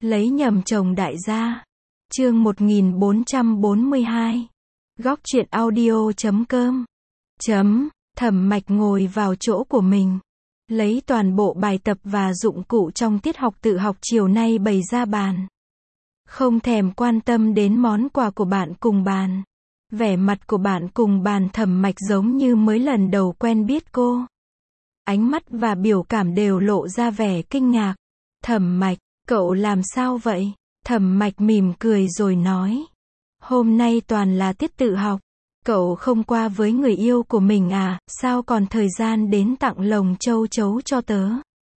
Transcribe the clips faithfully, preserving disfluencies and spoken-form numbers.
Lấy nhầm chồng đại gia. Chương một nghìn bốn trăm bốn mươi hai. Góc truyện audio chấm com. Chấm, Thẩm Mạch ngồi vào chỗ của mình. Lấy toàn bộ bài tập và dụng cụ trong tiết học tự học chiều nay bày ra bàn. Không thèm quan tâm đến món quà của bạn cùng bàn. Vẻ mặt của bạn cùng bàn Thẩm Mạch giống như mới lần đầu quen biết cô. Ánh mắt và biểu cảm đều lộ ra vẻ kinh ngạc. Thẩm Mạch, cậu làm sao vậy? Thẩm Mạch mỉm cười rồi nói. Hôm nay toàn là tiết tự học. Cậu không qua với người yêu của mình à, sao còn thời gian đến tặng lồng châu chấu cho tớ?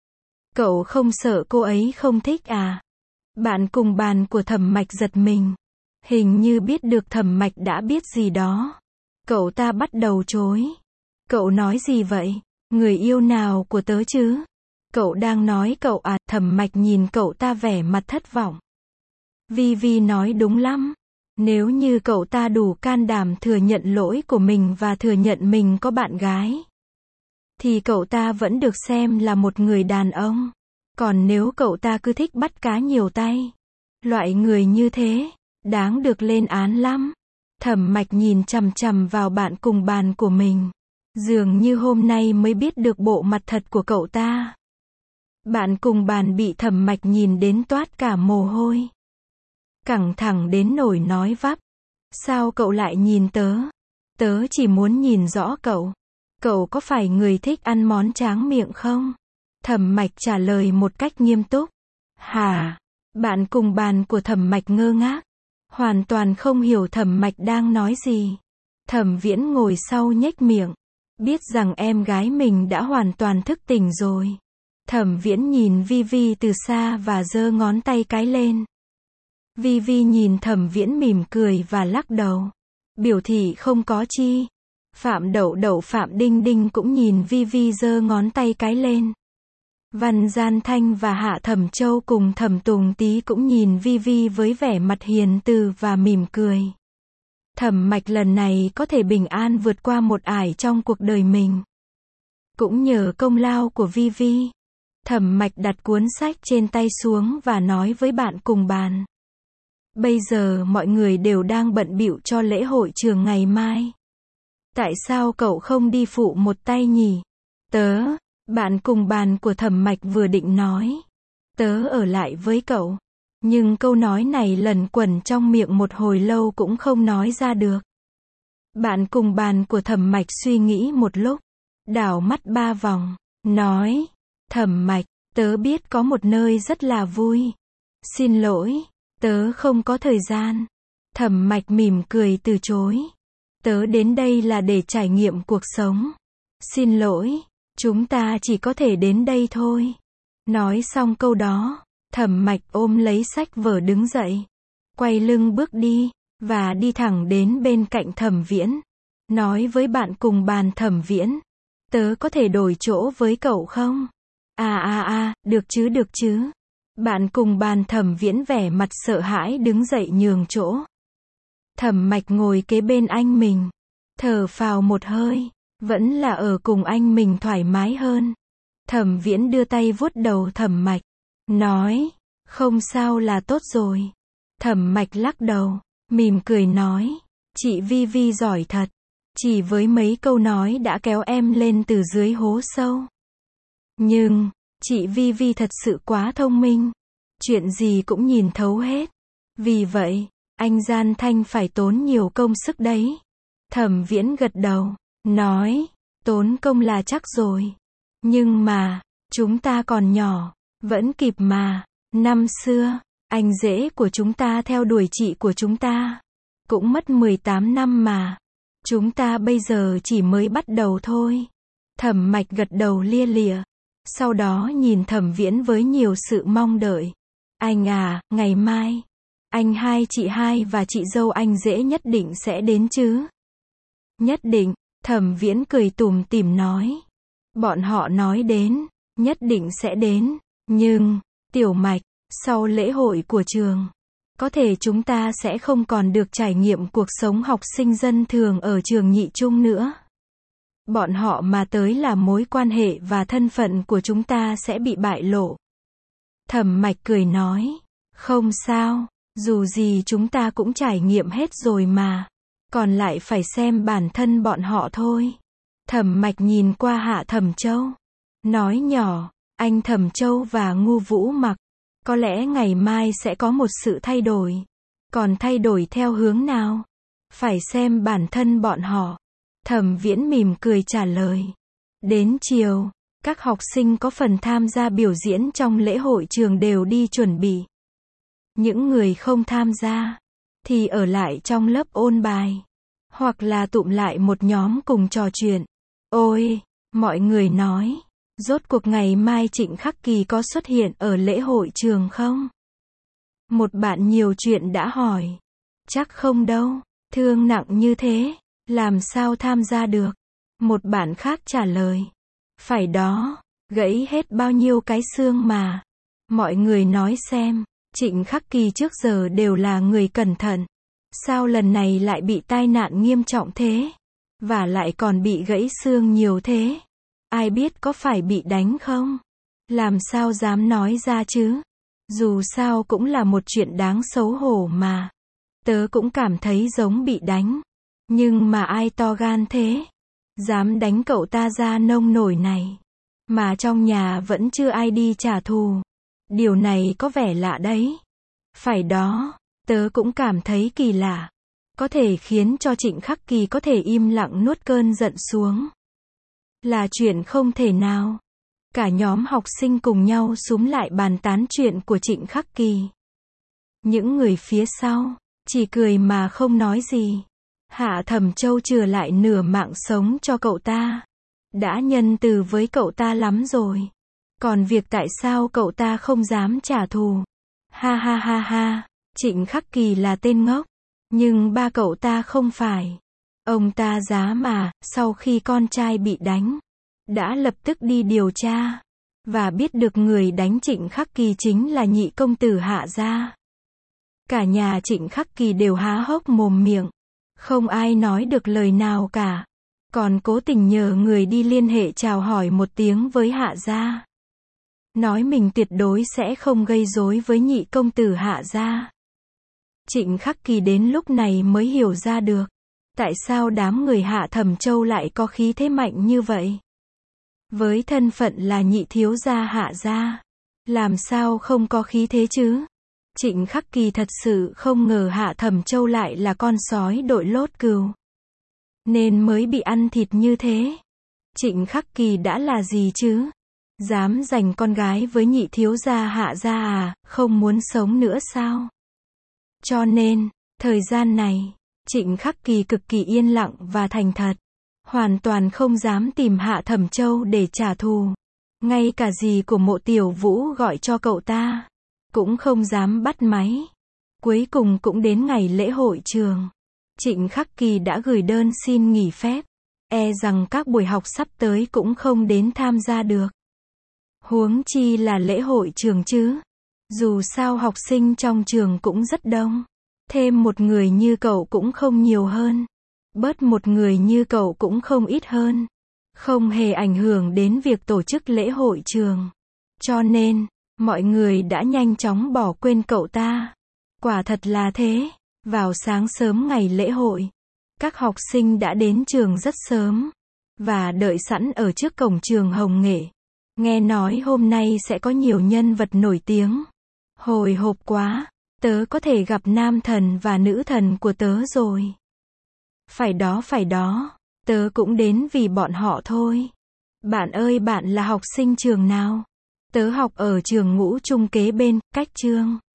Cậu không sợ cô ấy không thích à? Bạn cùng bàn của Thẩm Mạch giật mình. Hình như biết được Thẩm Mạch đã biết gì đó. Cậu ta bắt đầu chối. Cậu nói gì vậy? Người yêu nào của tớ chứ? Cậu đang nói cậu à? Thẩm Mạch nhìn cậu ta vẻ mặt thất vọng. Vi Vi nói đúng lắm. Nếu như cậu ta đủ can đảm thừa nhận lỗi của mình và thừa nhận mình có bạn gái, thì cậu ta vẫn được xem là một người đàn ông. Còn nếu cậu ta cứ thích bắt cá nhiều tay, loại người như thế, đáng được lên án lắm. Thẩm Mạch nhìn chằm chằm vào bạn cùng bàn của mình. Dường như hôm nay mới biết được bộ mặt thật của cậu ta. Bạn cùng bàn bị Thẩm Mạch nhìn đến toát cả mồ hôi. Cẳng thẳng đến nổi nói vắp. Sao cậu lại nhìn tớ? Tớ chỉ muốn nhìn rõ cậu. Cậu có phải người thích ăn món tráng miệng không? Thẩm Mạch trả lời một cách nghiêm túc. Hả? Bạn cùng bàn của Thẩm Mạch ngơ ngác. Hoàn toàn không hiểu Thẩm Mạch đang nói gì. Thẩm Viễn ngồi sau nhếch miệng. Biết rằng em gái mình đã hoàn toàn thức tỉnh rồi. Thẩm Viễn nhìn Vi Vi từ xa và giơ ngón tay cái lên. Vi Vi nhìn Thẩm Viễn mỉm cười và lắc đầu. Biểu thị không có chi. Phạm Đậu Đậu Phạm Đinh Đinh cũng nhìn Vi Vi giơ ngón tay cái lên. Văn Gian Thanh và Hạ Thẩm Châu cùng Thẩm Tùng Tý cũng nhìn Vi Vi với vẻ mặt hiền từ và mỉm cười. Thẩm Mạch lần này có thể bình an vượt qua một ải trong cuộc đời mình. Cũng nhờ công lao của Vi Vi. Thẩm Mạch đặt cuốn sách trên tay xuống và nói với bạn cùng bàn. Bây giờ mọi người đều đang bận bịu cho lễ hội trường ngày mai. Tại sao cậu không đi phụ một tay nhỉ? Tớ, bạn cùng bàn của Thẩm Mạch vừa định nói. Tớ ở lại với cậu. Nhưng câu nói này lẩn quẩn trong miệng một hồi lâu cũng không nói ra được. Bạn cùng bàn của Thẩm Mạch suy nghĩ một lúc. Đảo mắt ba vòng. Nói. Thẩm Mạch, tớ biết có một nơi rất là vui. Xin lỗi. Tớ không có thời gian. Thẩm Mạch mỉm cười từ chối. Tớ đến đây là để trải nghiệm cuộc sống. Xin lỗi, chúng ta chỉ có thể đến đây thôi. Nói xong câu đó, Thẩm Mạch ôm lấy sách vở đứng dậy. Quay lưng bước đi, và đi thẳng đến bên cạnh Thẩm Viễn. Nói với bạn cùng bàn Thẩm Viễn. Tớ có thể đổi chỗ với cậu không? À à à, được chứ được chứ. Bạn cùng bàn Thẩm Viễn vẻ mặt sợ hãi đứng dậy nhường chỗ. Thẩm Mạch ngồi kế bên anh mình. Thở phào một hơi. Vẫn là ở cùng anh mình thoải mái hơn. Thẩm Viễn đưa tay vuốt đầu Thẩm Mạch. Nói. Không sao là tốt rồi. Thẩm Mạch lắc đầu. Mỉm cười nói. Chị Vi Vi giỏi thật. Chỉ với mấy câu nói đã kéo em lên từ dưới hố sâu. Nhưng, chị Vi Vi thật sự quá thông minh. Chuyện gì cũng nhìn thấu hết. Vì vậy, anh Gian Thanh phải tốn nhiều công sức đấy. Thẩm Viễn gật đầu. Nói. Tốn công là chắc rồi. Nhưng mà, chúng ta còn nhỏ. Vẫn kịp mà. Năm xưa, anh rể của chúng ta theo đuổi chị của chúng ta. Cũng mất mười tám năm mà. Chúng ta bây giờ chỉ mới bắt đầu thôi. Thẩm Mạch gật đầu lia lịa. Sau đó nhìn Thẩm Viễn với nhiều sự mong đợi. Anh à, ngày mai, anh hai chị hai và chị dâu anh rể nhất định sẽ đến chứ? Nhất định, Thẩm Viễn cười tủm tỉm nói. Bọn họ nói đến, nhất định sẽ đến. Nhưng, Tiểu Mạch, sau lễ hội của trường, có thể chúng ta sẽ không còn được trải nghiệm cuộc sống học sinh dân thường ở trường nhị trung nữa. Bọn họ mà tới là mối quan hệ và thân phận của chúng ta sẽ bị bại lộ. Thẩm Mạch cười nói. Không sao, dù gì chúng ta cũng trải nghiệm hết rồi mà. Còn lại phải xem bản thân bọn họ thôi. Thẩm Mạch nhìn qua Hạ Thẩm Châu. Nói nhỏ, anh Thẩm Châu và Ngu Vũ Mặc. Có lẽ ngày mai sẽ có một sự thay đổi. Còn thay đổi theo hướng nào? Phải xem bản thân bọn họ. Thẩm Viễn mỉm cười trả lời. Đến chiều, các học sinh có phần tham gia biểu diễn trong lễ hội trường đều đi chuẩn bị. Những người không tham gia, thì ở lại trong lớp ôn bài. Hoặc là tụm lại một nhóm cùng trò chuyện. Ôi, mọi người nói, rốt cuộc ngày mai Trịnh Khắc Kỳ có xuất hiện ở lễ hội trường không? Một bạn nhiều chuyện đã hỏi. Chắc không đâu, thương nặng như thế, làm sao tham gia được? Một bạn khác trả lời. Phải đó, gãy hết bao nhiêu cái xương mà. Mọi người nói xem, Trịnh Khắc Kỳ trước giờ đều là người cẩn thận. Sao lần này lại bị tai nạn nghiêm trọng thế? Và lại còn bị gãy xương nhiều thế? Ai biết có phải bị đánh không? Làm sao dám nói ra chứ? Dù sao cũng là một chuyện đáng xấu hổ mà. Tớ cũng cảm thấy giống bị đánh. Nhưng mà ai to gan thế? Dám đánh cậu ta ra nông nổi này. Mà trong nhà vẫn chưa ai đi trả thù. Điều này có vẻ lạ đấy. Phải đó, tớ cũng cảm thấy kỳ lạ. Có thể khiến cho Trịnh Khắc Kỳ có thể im lặng nuốt cơn giận xuống. Là chuyện không thể nào. Cả nhóm học sinh cùng nhau xúm lại bàn tán chuyện của Trịnh Khắc Kỳ. Những người phía sau, chỉ cười mà không nói gì. Hạ Thẩm Châu chừa lại nửa mạng sống cho cậu ta. Đã nhân từ với cậu ta lắm rồi. Còn việc tại sao cậu ta không dám trả thù? Ha ha ha ha, Trịnh Khắc Kỳ là tên ngốc. Nhưng ba cậu ta không phải. Ông ta dám mà, sau khi con trai bị đánh, đã lập tức đi điều tra. Và biết được người đánh Trịnh Khắc Kỳ chính là nhị công tử Hạ gia. Cả nhà Trịnh Khắc Kỳ đều há hốc mồm miệng. Không ai nói được lời nào cả. Còn cố tình nhờ người đi liên hệ chào hỏi một tiếng với Hạ gia. Nói mình tuyệt đối sẽ không gây rối với nhị công tử Hạ gia. Trịnh Khắc Kỳ đến lúc này mới hiểu ra được. Tại sao đám người Hạ Thẩm Châu lại có khí thế mạnh như vậy? Với thân phận là nhị thiếu gia Hạ gia, làm sao không có khí thế chứ? Trịnh Khắc Kỳ thật sự không ngờ Hạ Thẩm Châu lại là con sói đội lốt cừu. Nên mới bị ăn thịt như thế. Trịnh Khắc Kỳ đã là gì chứ? Dám giành con gái với nhị thiếu gia Hạ gia à, không muốn sống nữa sao? Cho nên, thời gian này, Trịnh Khắc Kỳ cực kỳ yên lặng và thành thật. Hoàn toàn không dám tìm Hạ Thẩm Châu để trả thù. Ngay cả dì của Mộ Tiểu Vũ gọi cho cậu ta, cũng không dám bắt máy. Cuối cùng cũng đến ngày lễ hội trường. Trịnh Khắc Kỳ đã gửi đơn xin nghỉ phép. E rằng các buổi học sắp tới cũng không đến tham gia được. Huống chi là lễ hội trường chứ. Dù sao học sinh trong trường cũng rất đông. Thêm một người như cậu cũng không nhiều hơn. Bớt một người như cậu cũng không ít hơn. Không hề ảnh hưởng đến việc tổ chức lễ hội trường. Cho nên, mọi người đã nhanh chóng bỏ quên cậu ta. Quả thật là thế. Vào sáng sớm ngày lễ hội, các học sinh đã đến trường rất sớm. Và đợi sẵn ở trước cổng trường Hồng Nghệ. Nghe nói hôm nay sẽ có nhiều nhân vật nổi tiếng. Hồi hộp quá, tớ có thể gặp nam thần và nữ thần của tớ rồi. Phải đó phải đó, tớ cũng đến vì bọn họ thôi. Bạn ơi, bạn là học sinh trường nào? Tớ học ở trường Ngũ Trung kế bên, cách trường.